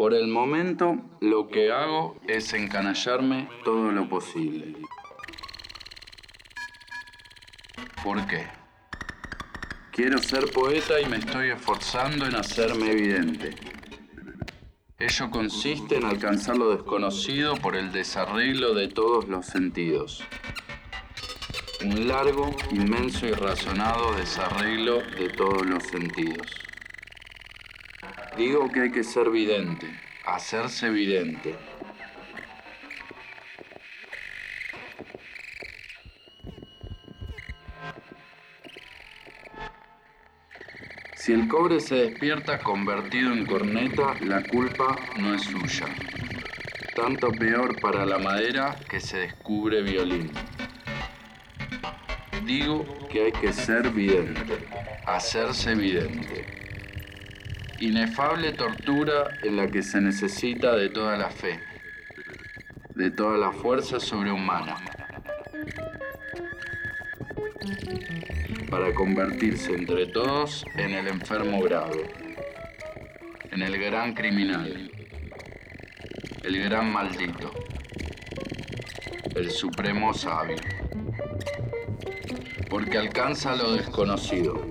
Por el momento, lo que hago es encanallarme todo lo posible. ¿Por qué? Quiero ser poeta y me estoy esforzando en hacerme evidente. Ello consiste en alcanzar lo desconocido por el desarreglo de todos los sentidos. Un largo, inmenso y razonado desarreglo de todos los sentidos. Digo que hay que ser vidente, hacerse vidente. Si el cobre se despierta convertido en corneta, la culpa no es suya. Tanto peor para la madera que se descubre violín. Digo que hay que ser vidente, hacerse vidente. Inefable tortura en la que se necesita de toda la fe, de toda la fuerza sobrehumana, para convertirse entre todos en el enfermo grave, en el gran criminal, el gran maldito, el supremo sabio, porque alcanza lo desconocido.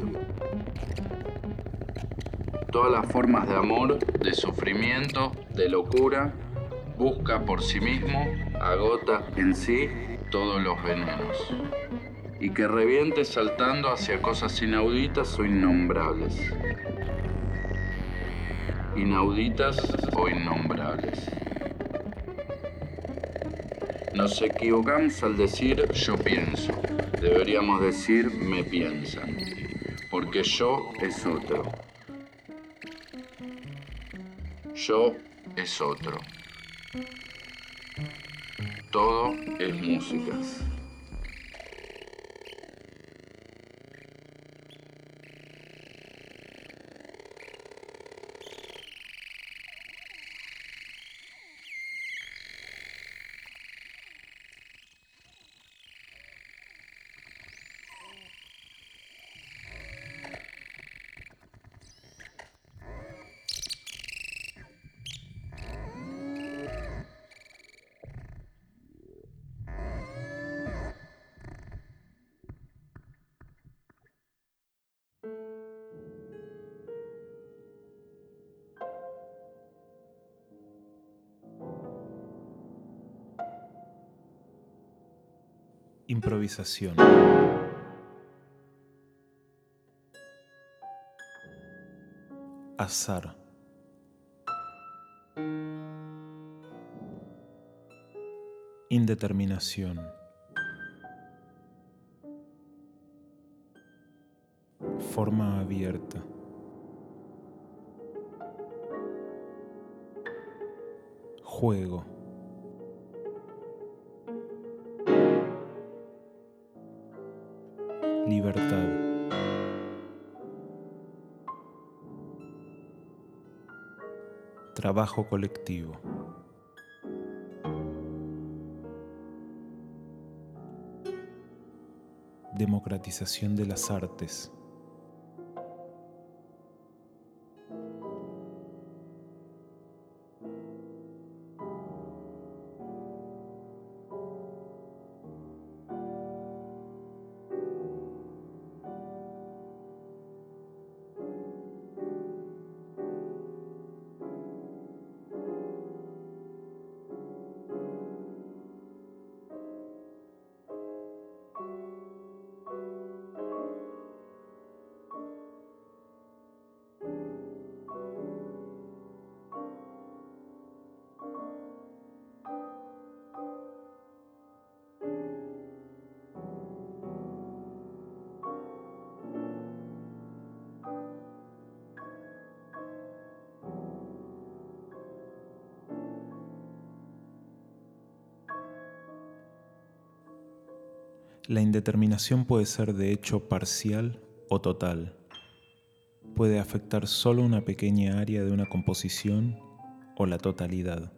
Todas las formas de amor, de sufrimiento, de locura, busca por sí mismo, agota en sí todos los venenos. Y que reviente saltando hacia cosas inauditas o innombrables. Inauditas o innombrables. Nos equivocamos al decir yo pienso. Deberíamos decir me piensan. Porque yo es otro. Yo es otro. Todo es músicas. Improvisación. Azar. Indeterminación. Forma abierta. Juego. Libertad. Trabajo colectivo. Democratización de las artes. La indeterminación puede ser de hecho parcial o total. Puede afectar solo una pequeña área de una composición o la totalidad.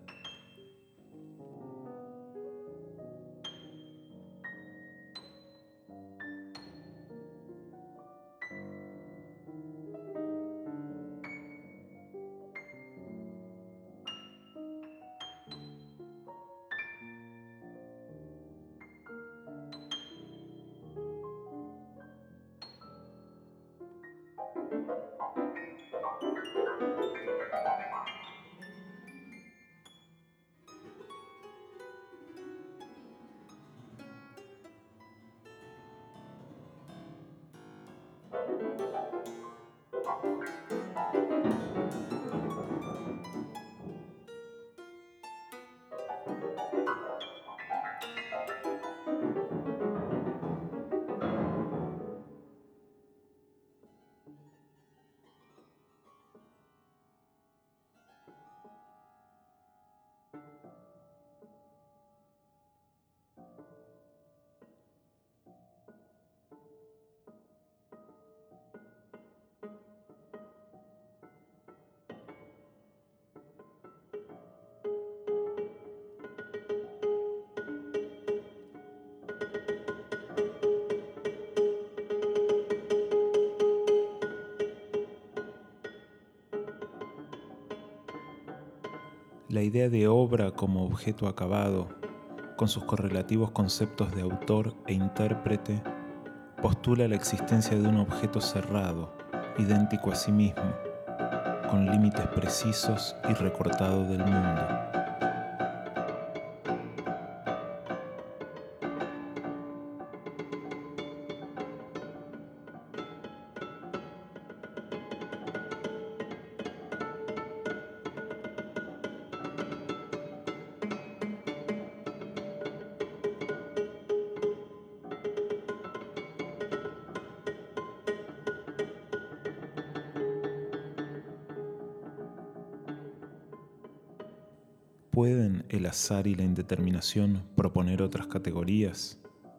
La idea de obra como objeto acabado, con sus correlativos conceptos de autor e intérprete, postula la existencia de un objeto cerrado, idéntico a sí mismo, con límites precisos y recortado del mundo. ¿Pueden el azar y la indeterminación proponer otras categorías?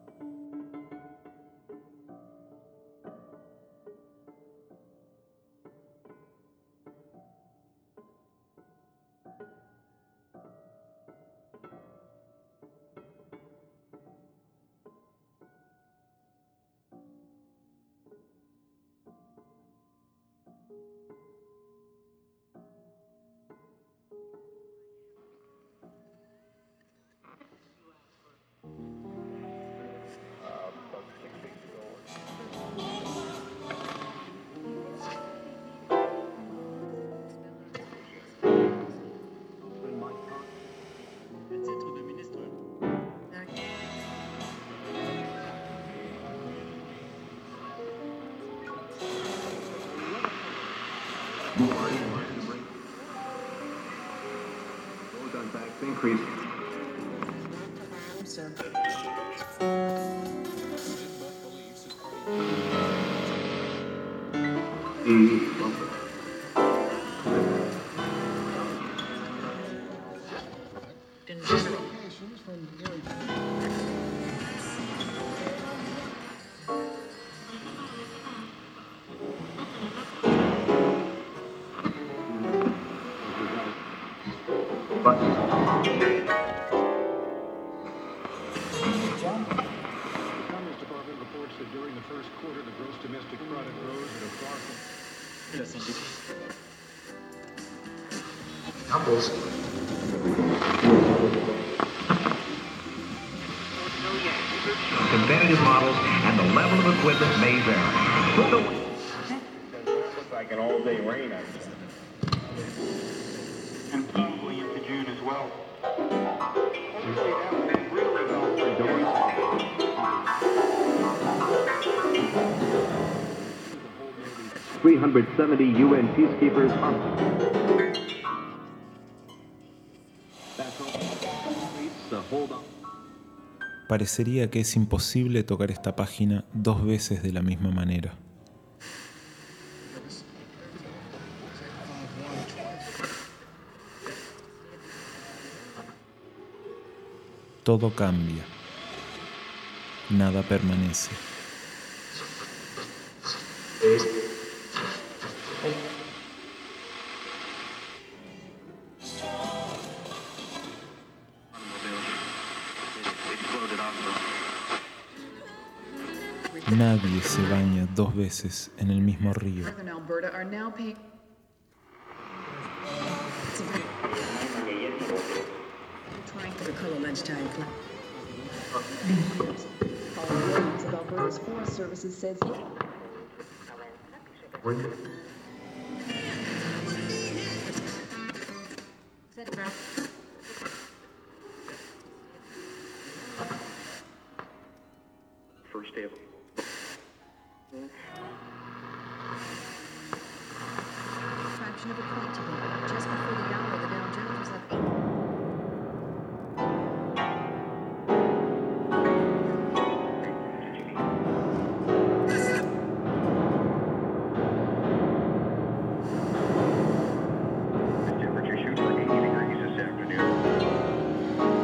Increase. During the first quarter, the gross domestic product rose at a far Numbers. Competitive models and the level of equipment may vary. looks like an all-day rain out there. And probably into June as well. Really well. 370 UN peacekeepers on Parecería que es imposible tocar esta página dos veces de la misma manera. Todo cambia. Nada permanece. Nadie se baña dos veces en el mismo río. Alberta's Forest Services says First day of Fraction of a point today, just before the hour the Dow Jones was up 8. the temperature shoots for 80 degrees this afternoon.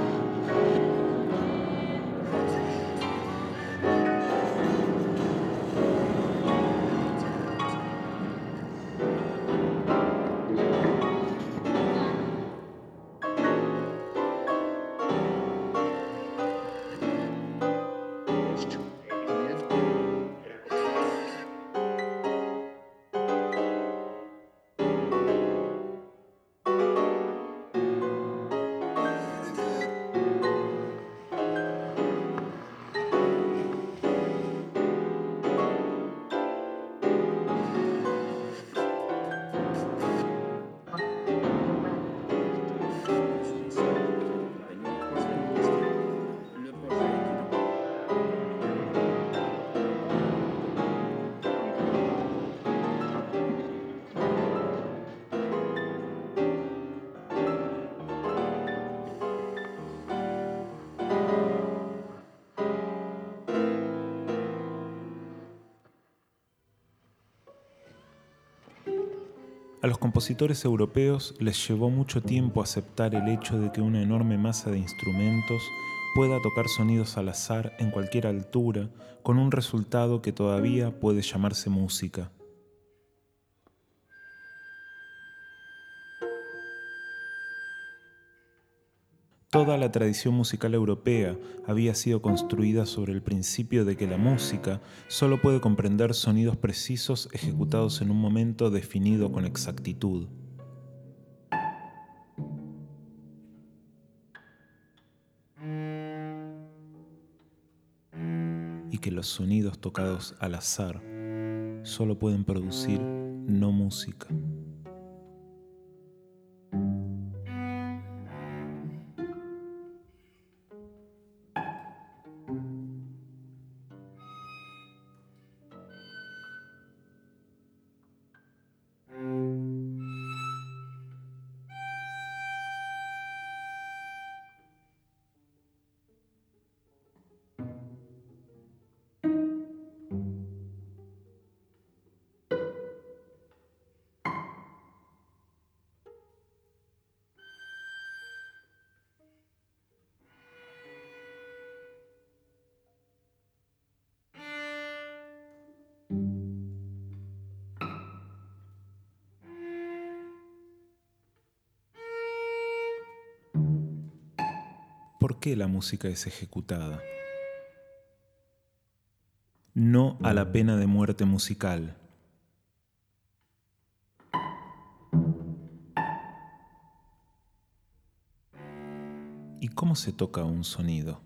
A los compositores europeos les llevó mucho tiempo aceptar el hecho de que una enorme masa de instrumentos pueda tocar sonidos al azar en cualquier altura, con un resultado que todavía puede llamarse música. Toda la tradición musical europea había sido construida sobre el principio de que la música solo puede comprender sonidos precisos ejecutados en un momento definido con exactitud. Y que los sonidos tocados al azar solo pueden producir no música. ¿Por qué la música es ejecutada? No a la pena de muerte musical. ¿Y cómo se toca un sonido?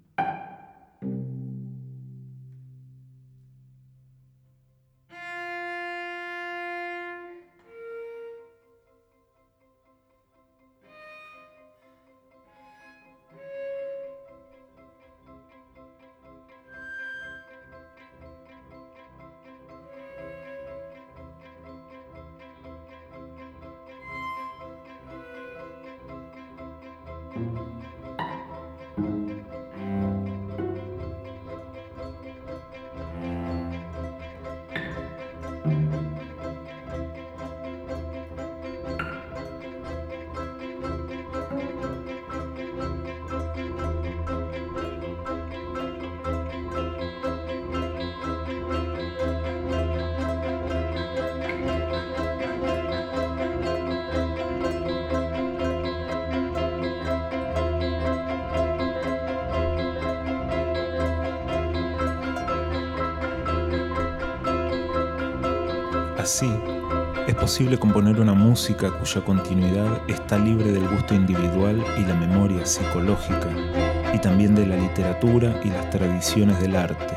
Así, es posible componer una música cuya continuidad está libre del gusto individual y la memoria psicológica, y también de la literatura y las tradiciones del arte.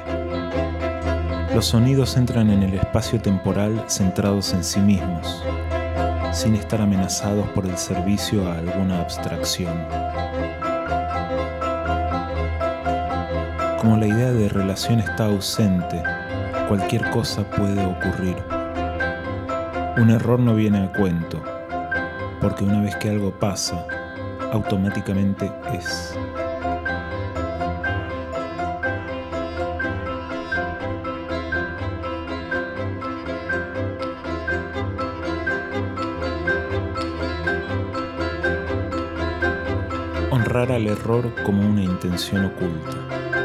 Los sonidos entran en el espacio temporal centrados en sí mismos. sin estar amenazados por el servicio a alguna abstracción. Como la idea de relación está ausente, cualquier cosa puede ocurrir. Un error no viene a cuento, porque una vez que algo pasa, automáticamente es. Honrar al error como una intención oculta.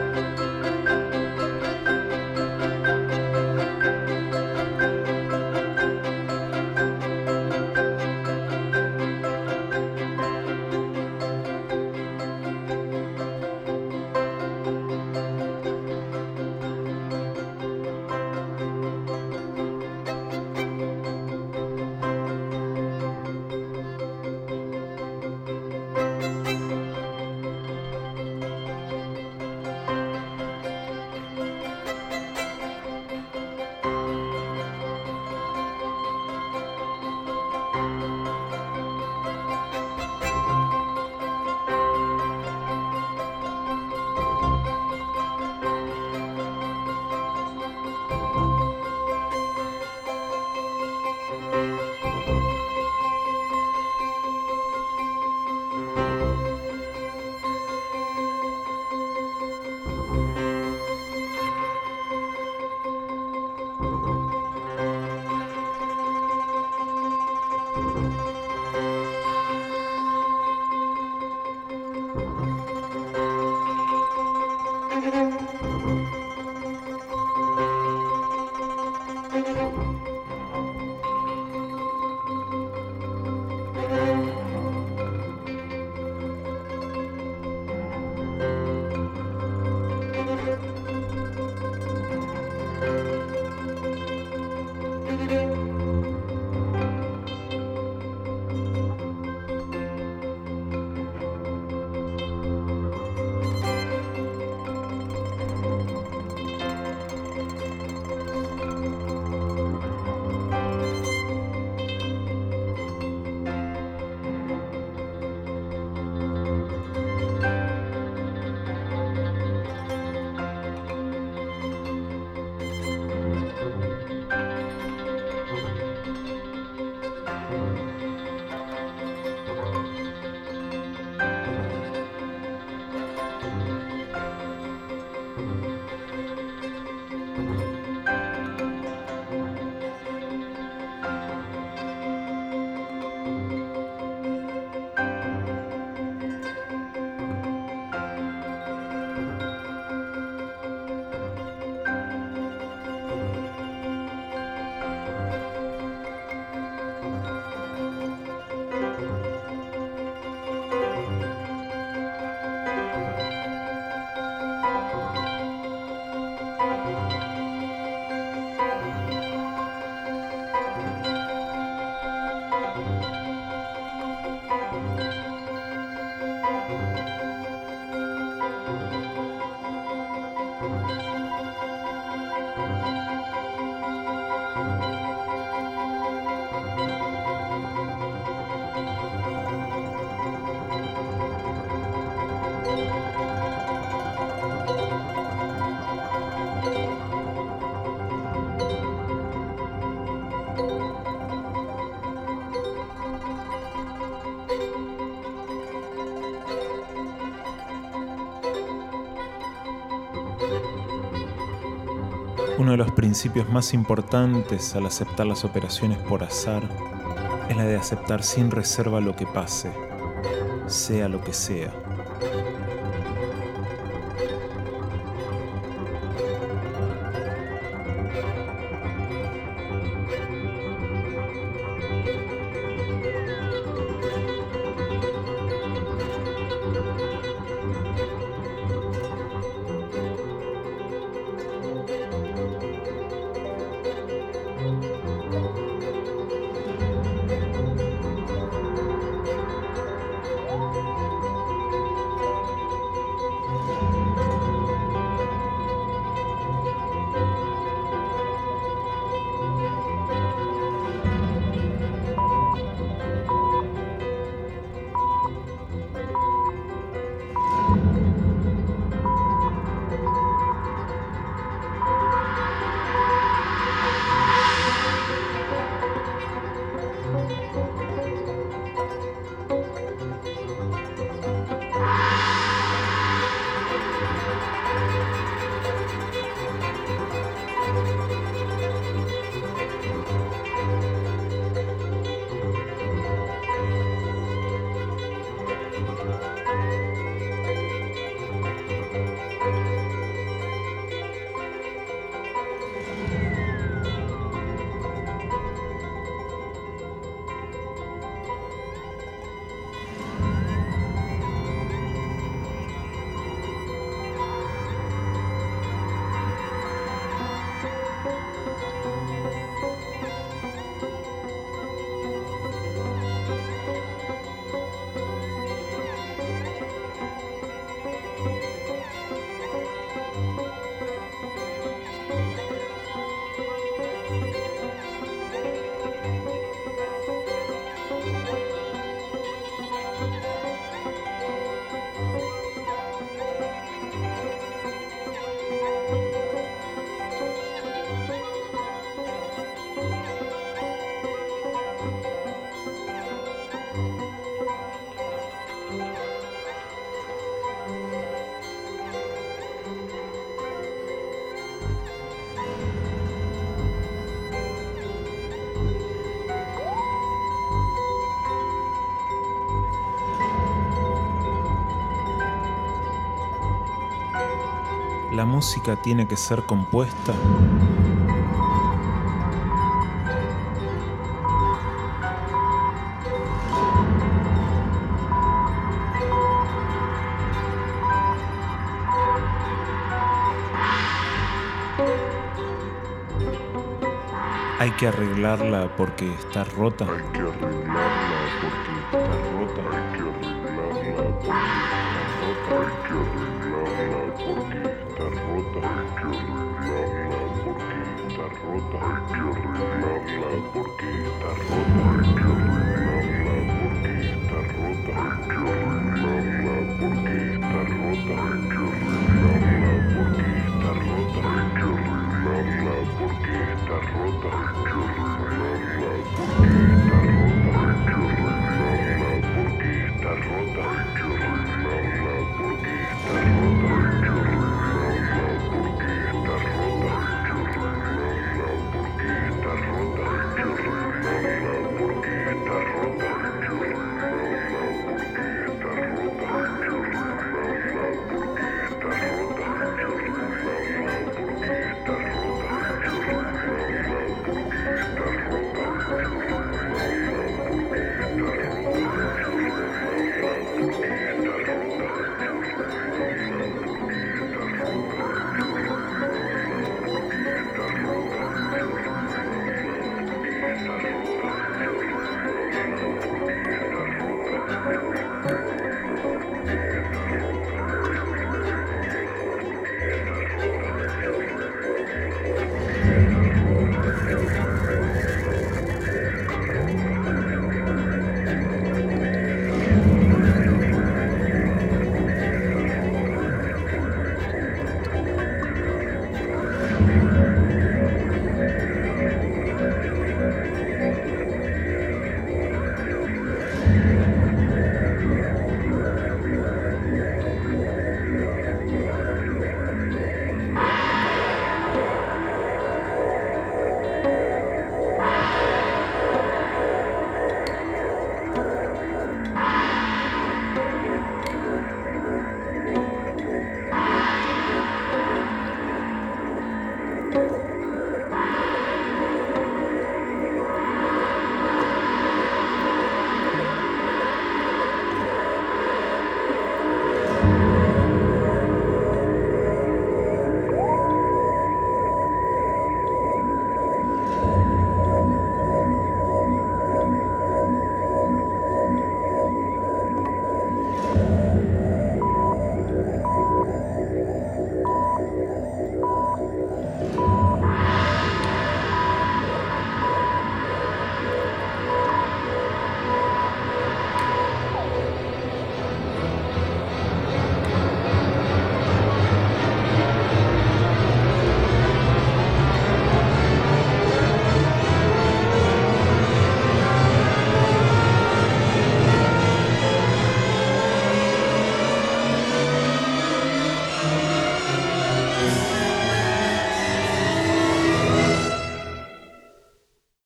Uno de los principios más importantes al aceptar las operaciones por azar es la de aceptar sin reserva lo que pase, sea lo que sea. La música tiene que ser compuesta. Hay que arreglarla porque está rota. Hay que arreglarla porque está rota. Hay que arreglarla porque está rota. Hay que arreglarla porque está rota. Hay que arreglarla porque está rota. Hay que arreglarla porque está rota.